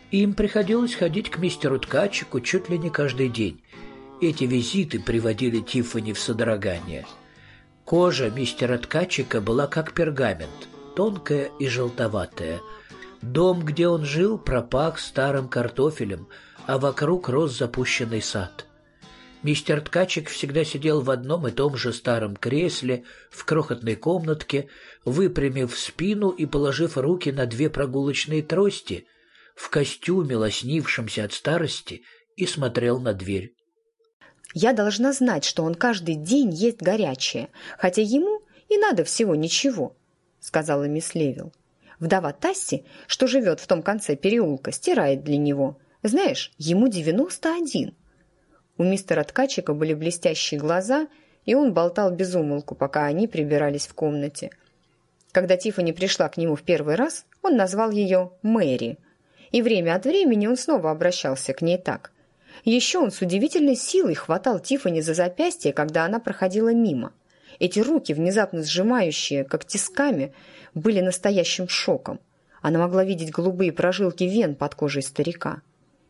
Им приходилось ходить к мистеру Ткачику чуть ли не каждый день. Эти визиты приводили Тиффани в содрогание. Кожа мистера Ткачика была как пергамент, тонкая и желтоватая. Дом, где он жил, пропах старым картофелем, а вокруг рос запущенный сад. Мистер Ткачик всегда сидел в одном и том же старом кресле в крохотной комнатке, выпрямив спину и положив руки на две прогулочные трости, в костюме, лоснившемся от старости, и смотрел на дверь. «Я должна знать, что он каждый день ест горячее, хотя ему и надо всего ничего», — сказала мисс Левил. «Вдова Тасси, что живет в том конце переулка, стирает для него. Знаешь, ему 91». У мистера Ткачика были блестящие глаза, и он болтал без умолку, пока они прибирались в комнате. Когда Тиффани пришла к нему в первый раз, он назвал ее Мэри, и время от времени он снова обращался к ней так. Еще он с удивительной силой хватал Тиффани за запястье, когда она проходила мимо. Эти руки, внезапно сжимающие, как тисками, были настоящим шоком. Она могла видеть голубые прожилки вен под кожей старика.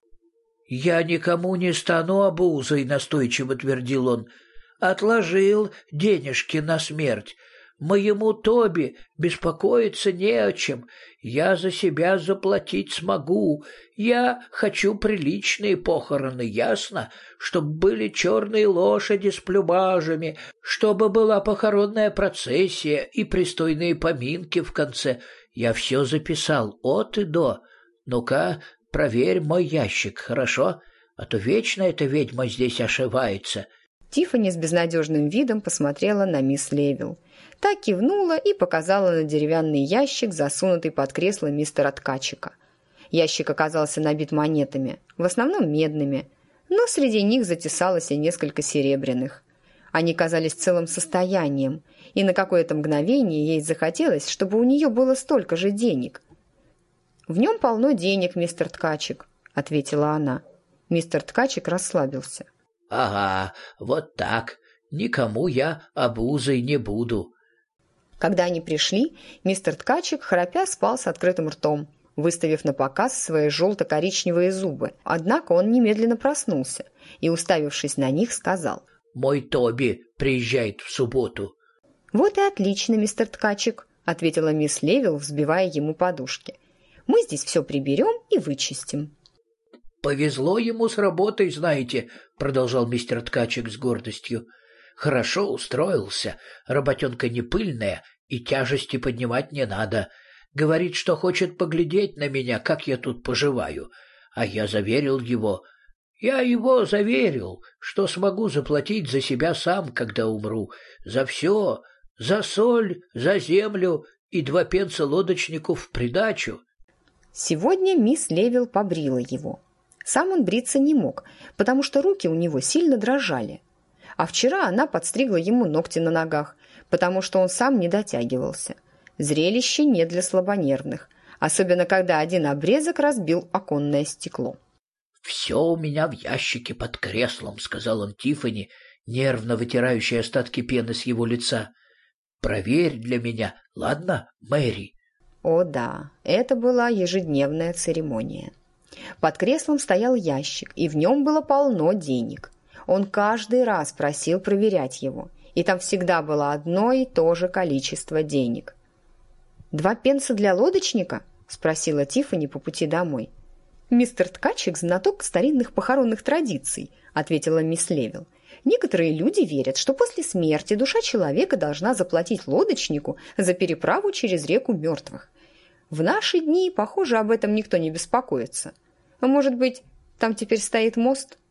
«Я никому не стану обузой», — настойчиво твердил он. «Отложил денежки на смерть. Моему Тоби беспокоиться не о чем. Я за себя заплатить смогу. Я хочу приличные похороны, ясно? Чтобы были черные лошади с плюмажами, чтобы была похоронная процессия и пристойные поминки в конце. Я все записал от и до. Ну-ка, проверь мой ящик, хорошо? А то вечно эта ведьма здесь ошивается». Тиффани с безнадежным видом посмотрела на мисс Левил. Та кивнула и показала на деревянный ящик, засунутый под кресло мистера Ткачика. Ящик оказался набит монетами, в основном медными, но среди них затесалось и несколько серебряных. Они казались целым состоянием, и на какое-то мгновение ей захотелось, чтобы у нее было столько же денег. «В нем полно денег, мистер Ткачик», — ответила она. Мистер Ткачик расслабился. «Ага, вот так. Никому я обузой не буду». Когда они пришли, мистер Ткачик, храпя, спал с открытым ртом, выставив на показ свои желто-коричневые зубы. Однако он немедленно проснулся и, уставившись на них, сказал: «Мой Тоби приезжает в субботу». «Вот и отлично, мистер Ткачик», — ответила мисс Левил, взбивая ему подушки. «Мы здесь все приберем и вычистим». «Повезло ему с работой, знаете», — продолжал мистер Ткачик с гордостью. «Хорошо устроился, работенка не пыльная и тяжести поднимать не надо. Говорит, что хочет поглядеть на меня, как я тут поживаю. А я заверил его. Я его заверил, что смогу заплатить за себя сам, когда умру. За все, за соль, за землю и 2 пенса лодочнику в придачу». Сегодня мисс Левил побрила его. Сам он бриться не мог, потому что руки у него сильно дрожали. А вчера она подстригла ему ногти на ногах, потому что он сам не дотягивался. Зрелище не для слабонервных, особенно когда один обрезок разбил оконное стекло. «Все у меня в ящике под креслом», — сказал он Тиффани, нервно вытирающей остатки пены с его лица. «Проверь для меня, ладно, Мэри?» О да, это была ежедневная церемония. Под креслом стоял ящик, и в нем было полно денег. Он каждый раз просил проверять его, и там всегда было одно и то же количество денег. 2 пенса для лодочника?» – спросила Тиффани по пути домой. «Мистер Ткачик – знаток старинных похоронных традиций», – ответила мисс Левил. «Некоторые люди верят, что после смерти душа человека должна заплатить лодочнику за переправу через реку мертвых. В наши дни, похоже, об этом никто не беспокоится. А может быть, там теперь стоит мост?»